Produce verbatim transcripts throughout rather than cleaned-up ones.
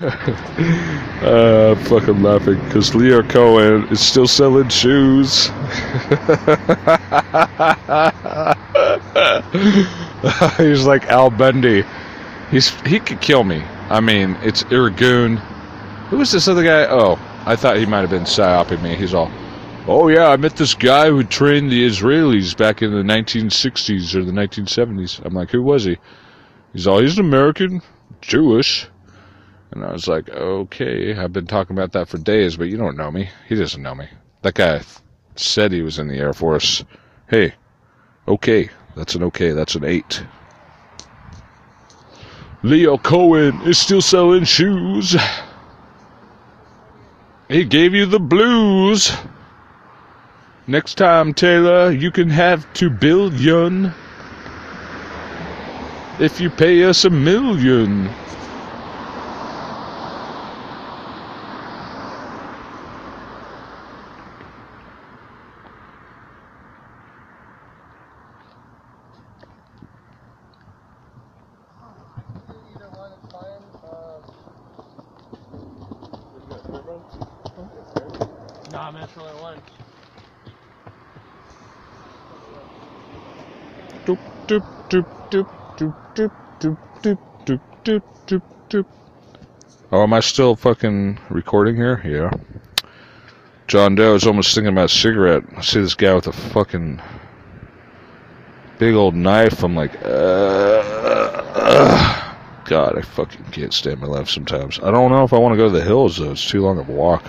uh, I'm fucking laughing because Leo Cohen is still selling shoes. He's like Al Bundy. He's he could kill me. I mean, it's Irgun. Who was this other guy? Oh, I thought he might have been psyoping me. He's all, oh yeah, I met this guy who trained the Israelis back in the nineteen sixties or the nineteen seventies. I'm like, who was he? He's all, he's an American, Jewish. And I was like, okay, I've been talking about that for days, but you don't know me. He doesn't know me. That guy said he was in the Air Force. Hey, okay, that's an okay, that's an eight. Leo Cohen is still selling shoes. He gave you the blues. Next time, Taylor, you can have two billion if you pay us a million. Nah, man, for only lunch. Doop doop doop doop doop doop doop doop doop doop doop doop. Oh, am I still fucking recording here? Yeah. John Doe is almost thinking about a cigarette. I see this guy with a fucking big old knife. I'm like, uh, uh, God, I fucking can't stand my life sometimes. I don't know if I want to go to the hills though. It's too long of a walk.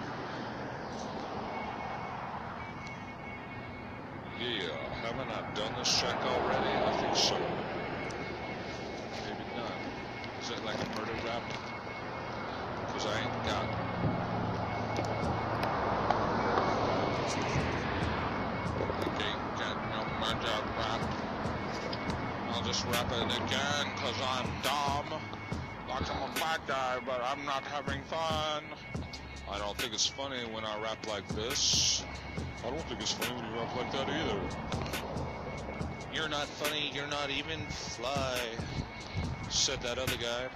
It's funny when I rap like this. I don't think it's funny when you rap like that either. You're not funny, you're not even fly, said that other guy.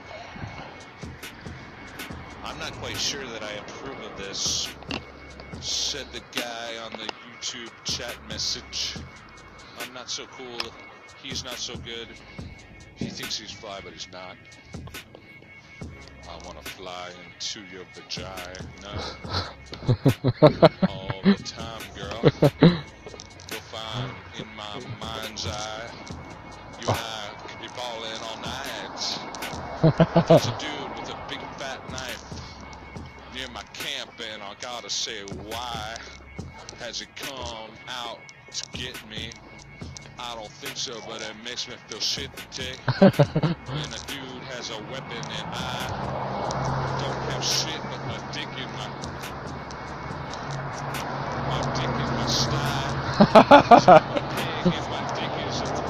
I'm not quite sure that I approve of this, said the guy on the YouTube chat message. I'm not so cool, he's not so good. He thinks he's fly, but he's not. I want to fly into your vagina all the time, girl. You'll find in my mind's eye, you and I could be balling all night. There's a dude with a big fat knife near my camp, and I gotta say, why has it come out to get me? I don't think so, but it makes me feel shitty when a dude has a weapon and I don't have shit but my dick in my my dick in my style. So my pig and my dick is a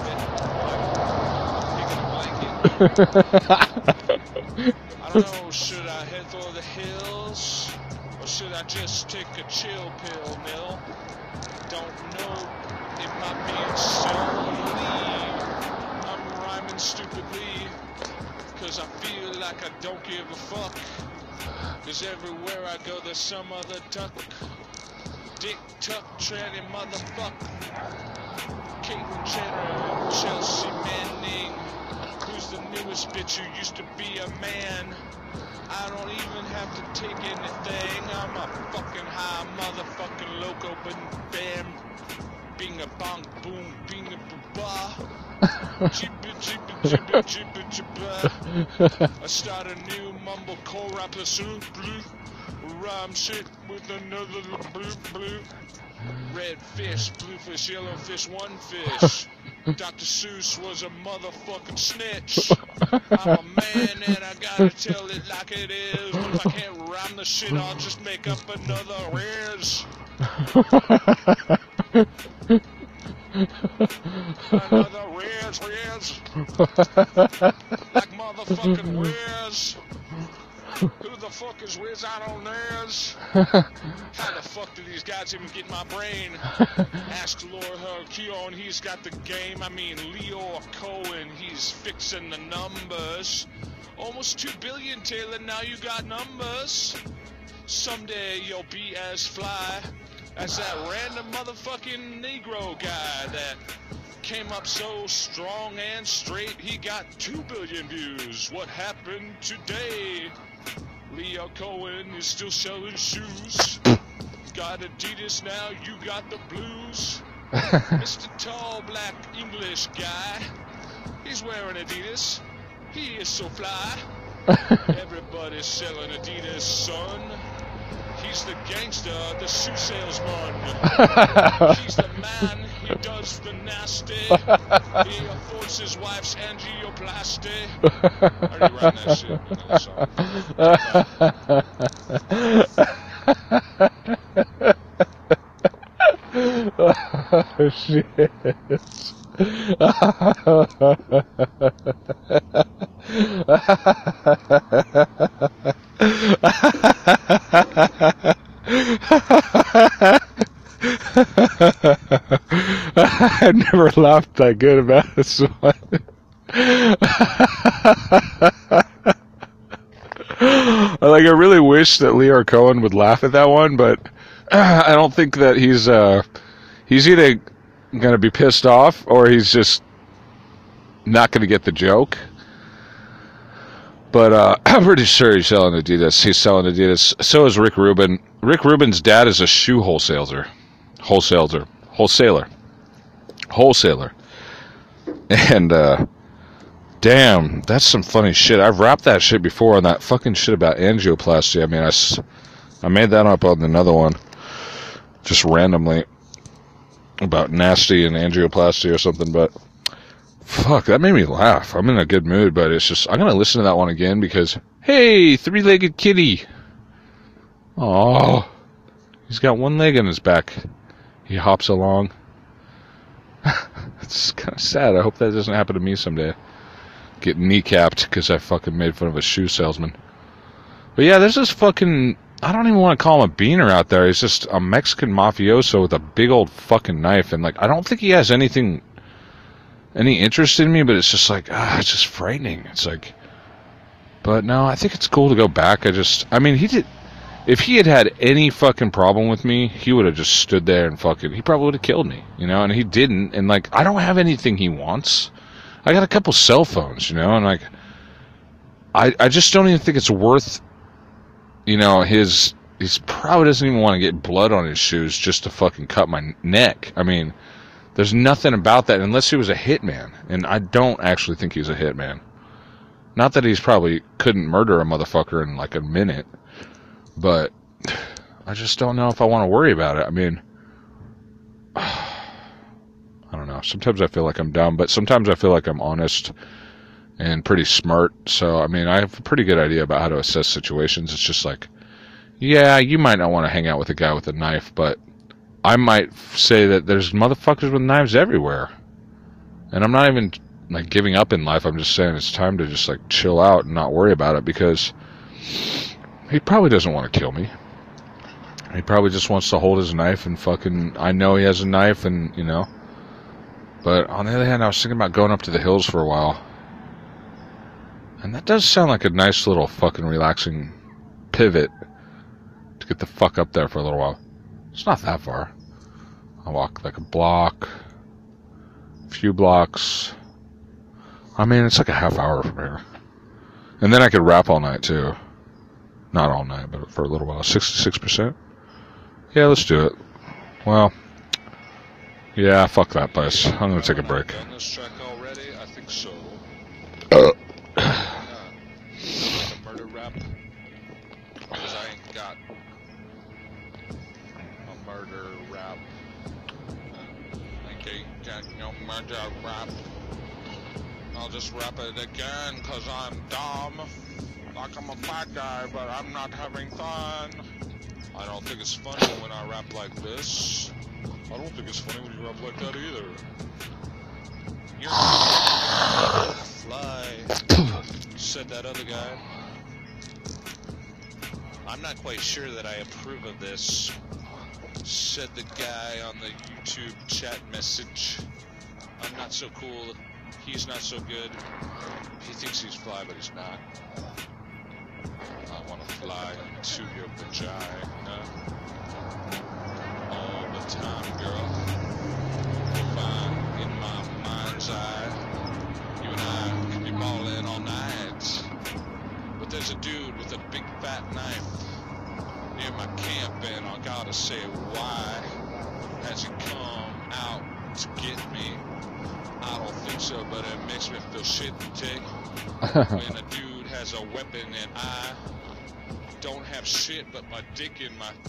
bit like a pig in a blanket. I don't know, should I head for the hills or should I just take a chill pill, Mill? Don't know. It might be silly, I'm rhyming stupidly, cause I feel like I don't give a fuck, cause everywhere I go there's some other duck, dick tuck, tranny motherfucker, Caitlyn Jenner, Chelsea Manning, who's the newest bitch who used to be a man. I don't even have to take anything, I'm a fucking high motherfucking loco, but bam. Bing a bong boom, bing a ba jibba jibba jibba jibba jibba. I start a new mumblecore rapper soon, blue. Rhyme shit with another blue blue. Red fish, blue fish, yellow fish, one fish. Doctor Seuss was a motherfucking snitch. I'm a man and I gotta tell it like it is. But if I can't rhyme the shit, I'll just make up another riz. Another Riz, Riz. Like motherfucking Riz. Who the motherfuckers whiz out on theirs. How the fuck do these guys even get in my brain? Ask Lord Herculeon, he's got the game. I mean, Leo Cohen, he's fixing the numbers. Almost two billion, Taylor, now you got numbers. Someday you'll be as fly as that random motherfucking Negro guy that came up so strong and straight, he got two billion views. What happened today? Leo Cohen is still selling shoes. Got Adidas now, you got the blues. Mister Tall Black English guy, he's wearing Adidas. He is so fly. Everybody's selling Adidas, son. He's the gangster, the shoe salesman. He's the man, he does the nasty. He affords his wife's angioplasty. I already ran that shit. Oh, shit. I never laughed that good about this one. Like, I really wish that Leo Cohen would laugh at that one, but I don't think that he's uh he's either gonna be pissed off or he's just not gonna get the joke. But uh, I'm pretty sure he's selling Adidas. He's selling Adidas. So is Rick Rubin. Rick Rubin's dad is a shoe wholesaler. Wholesaler. Wholesaler. Wholesaler. And, uh, damn, that's some funny shit. I've rapped that shit before on that fucking shit about angioplasty. I mean, I, I made that up on another one. Just randomly. About nasty and angioplasty or something, but fuck, that made me laugh. I'm in a good mood, but it's just, I'm going to listen to that one again because, hey, three-legged kitty. Oh, he's got one leg on his back. He hops along. It's kind of sad. I hope that doesn't happen to me someday. Get kneecapped because I fucking made fun of a shoe salesman. But yeah, there's this fucking, I don't even want to call him a beaner out there. He's just a Mexican mafioso with a big old fucking knife. And, like, I don't think he has anything, any interest in me, but it's just like, ah, it's just frightening. It's like, but no, I think it's cool to go back. I just, I mean, he did, if he had had any fucking problem with me, he would have just stood there and fucking, he probably would have killed me, you know, and he didn't. And, like, I don't have anything he wants. I got a couple cell phones, you know, and, like, I, I just don't even think it's worth, you know, his, he probably doesn't even want to get blood on his shoes just to fucking cut my neck. I mean, there's nothing about that unless he was a hitman, and I don't actually think he's a hitman. Not that he's probably couldn't murder a motherfucker in like a minute, but I just don't know if I want to worry about it. I mean, I don't know. Sometimes I feel like I'm dumb, but sometimes I feel like I'm honest and pretty smart. So, I mean, I have a pretty good idea about how to assess situations. It's just like, yeah, you might not want to hang out with a guy with a knife, but I might say that there's motherfuckers with knives everywhere. And I'm not even, like, giving up in life. I'm just saying it's time to just, like, chill out and not worry about it because he probably doesn't want to kill me. He probably just wants to hold his knife and fucking, I know he has a knife and, you know. But on the other hand, I was thinking about going up to the hills for a while. And that does sound like a nice little fucking relaxing pivot to get the fuck up there for a little while. It's not that far. I walk like a block, a few blocks. I mean, it's like a half hour from here. And then I could rap all night, too. Not all night, but for a little while. sixty-six percent? Yeah, let's do it. Well, yeah, fuck that place. I'm going to take a break. Done this track already? I think so. Uh. A murder rap? Because I ain't got a murder rap. I ain't got no murder rap. I'll just rap it again because I'm dumb. Like I'm a fat guy, but I'm not having fun. I don't think it's funny when I rap like this. I don't think it's funny when you rap like that either. You're fly, said that other guy. I'm not quite sure that I approve of this, said the guy on the YouTube chat message. I'm not so cool. He's not so good. He thinks he's fly, but he's not. I want to fly into your vagina all the time, girl. Fine in my mind's eye. You and I could be balling all night. But there's a dude with a big fat knife near my camp, and I gotta say, why has he come out to get me? I don't think so, but it makes me feel shitty when a dude has a weapon and I don't have shit but my dick in my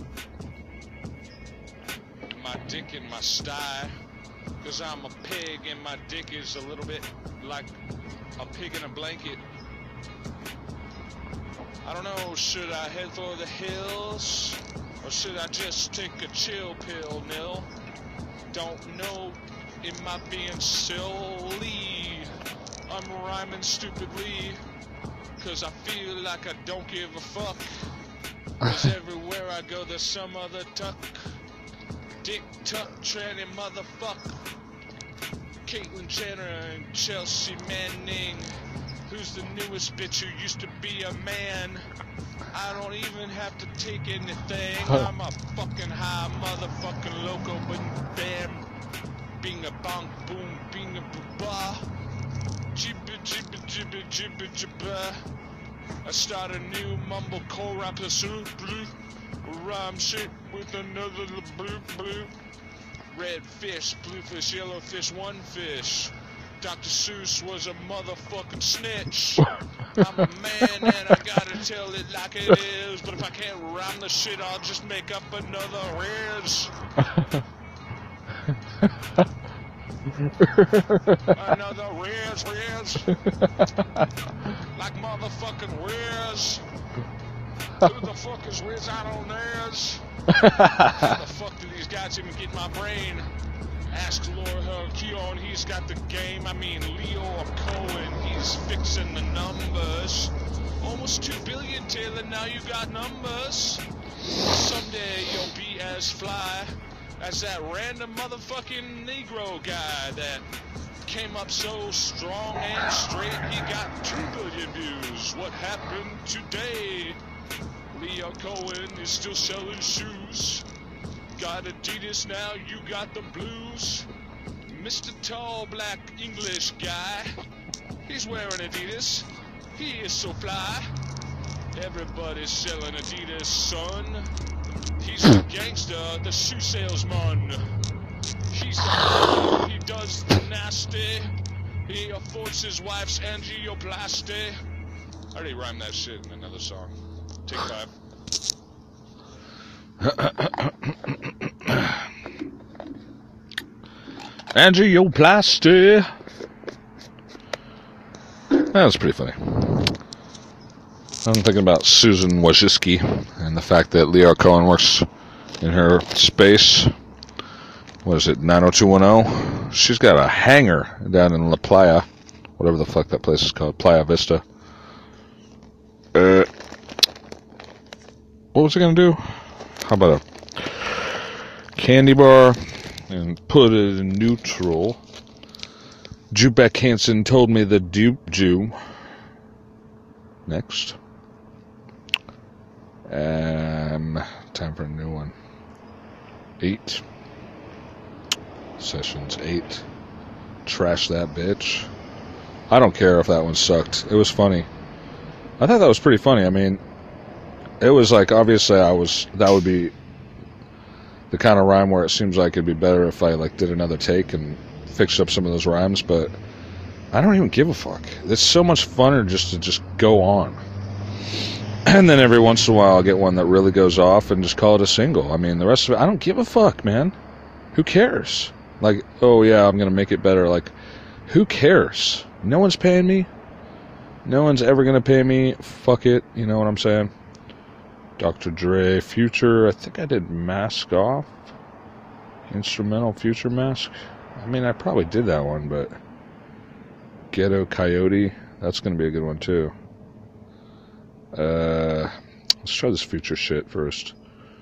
my dick in my sty, cause I'm a pig and my dick is a little bit like a pig in a blanket. I don't know, should I head for the hills or should I just take a chill pill, Nil? Don't know. Am I being silly? I'm rhyming stupidly, cause I feel like I don't give a fuck. Cause everywhere I go there's some other tuck. Dick tuck tranny motherfuck. Caitlyn Jenner and Chelsea Manning. Who's the newest bitch who used to be a man? I don't even have to take anything. I'm a fucking high motherfucking loco, but bam. Bing a bong boom, bing a ba. Jibba jibba jibba jibba jibba. I start a new mumblecore rap pursuit blue. Rhyme shit with another blue blue. Red fish, blue fish, yellow fish, one fish. Doctor Seuss was a motherfucking snitch. I'm a man and I gotta tell it like it is. But if I can't rhyme the shit, I'll just make up another riz. Another Riz, Riz. Like motherfucking Riz. Who the fuck is Riz out on theirs? How the fuck do these guys even get my brain? Ask Laura Keon, he's got the game. I mean, Leo Cohen, he's fixing the numbers. Almost two billion, Taylor, now you got numbers. Someday you'll be as fly as that random motherfucking Negro guy that came up so strong and straight, he got two billion views. What happened today? Leo Cohen is still selling shoes. Got Adidas now, you got the blues. Mister Tall Black English guy, he's wearing Adidas. He is so fly. Everybody's selling Adidas, son. He's the gangster, the shoe salesman. He's the man, he does the nasty. He affords his wife's angioplasty. I already rhymed that shit in another song. Take five. Angioplasty. That was pretty funny. I'm thinking about Susan Wojcicki and the fact that Leo Cohen works in her space. What is it, nine oh two one oh? She's got a hangar down in La Playa, whatever the fuck that place is called, Playa Vista. Uh, what was I gonna do? How about a candy bar and put it in neutral? Jubeck Hansen told me the dupe Jew. Next. Um, time for a new one. Eight. Sessions eight. Trash that bitch. I don't care if that one sucked. It was funny. I thought that was pretty funny. I mean, it was like, obviously I was, that would be the kind of rhyme where it seems like it'd be better if I like did another take and fixed up some of those rhymes, but I don't even give a fuck. It's so much funner just to just go on. And then every once in a while I'll get one that really goes off and just call it a single. I mean, the rest of it, I don't give a fuck, man. Who cares? Like, oh yeah, I'm going to make it better. Like, who cares? No one's paying me. No one's ever going to pay me. Fuck it. You know what I'm saying? Doctor Dre, Future. I think I did Mask Off. Instrumental Future Mask. I mean, I probably did that one, but Ghetto Coyote. That's going to be a good one, too. Uh, Let's try this future shit first.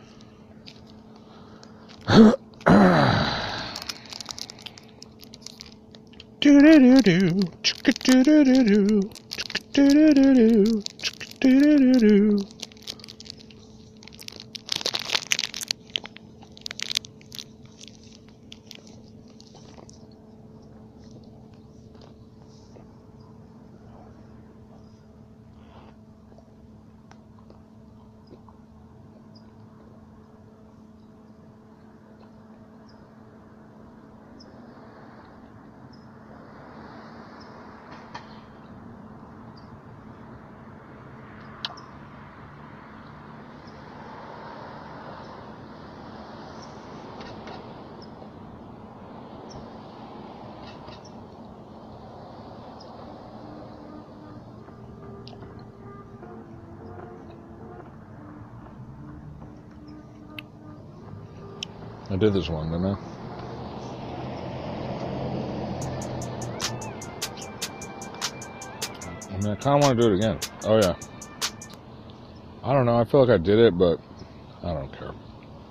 Do do do do, chicka do do do do, chicka do do do do, chicka do do do do. I did this one, didn't I? I mean, I kind of want to do it again. Oh, yeah. I don't know. I feel like I did it, but I don't care.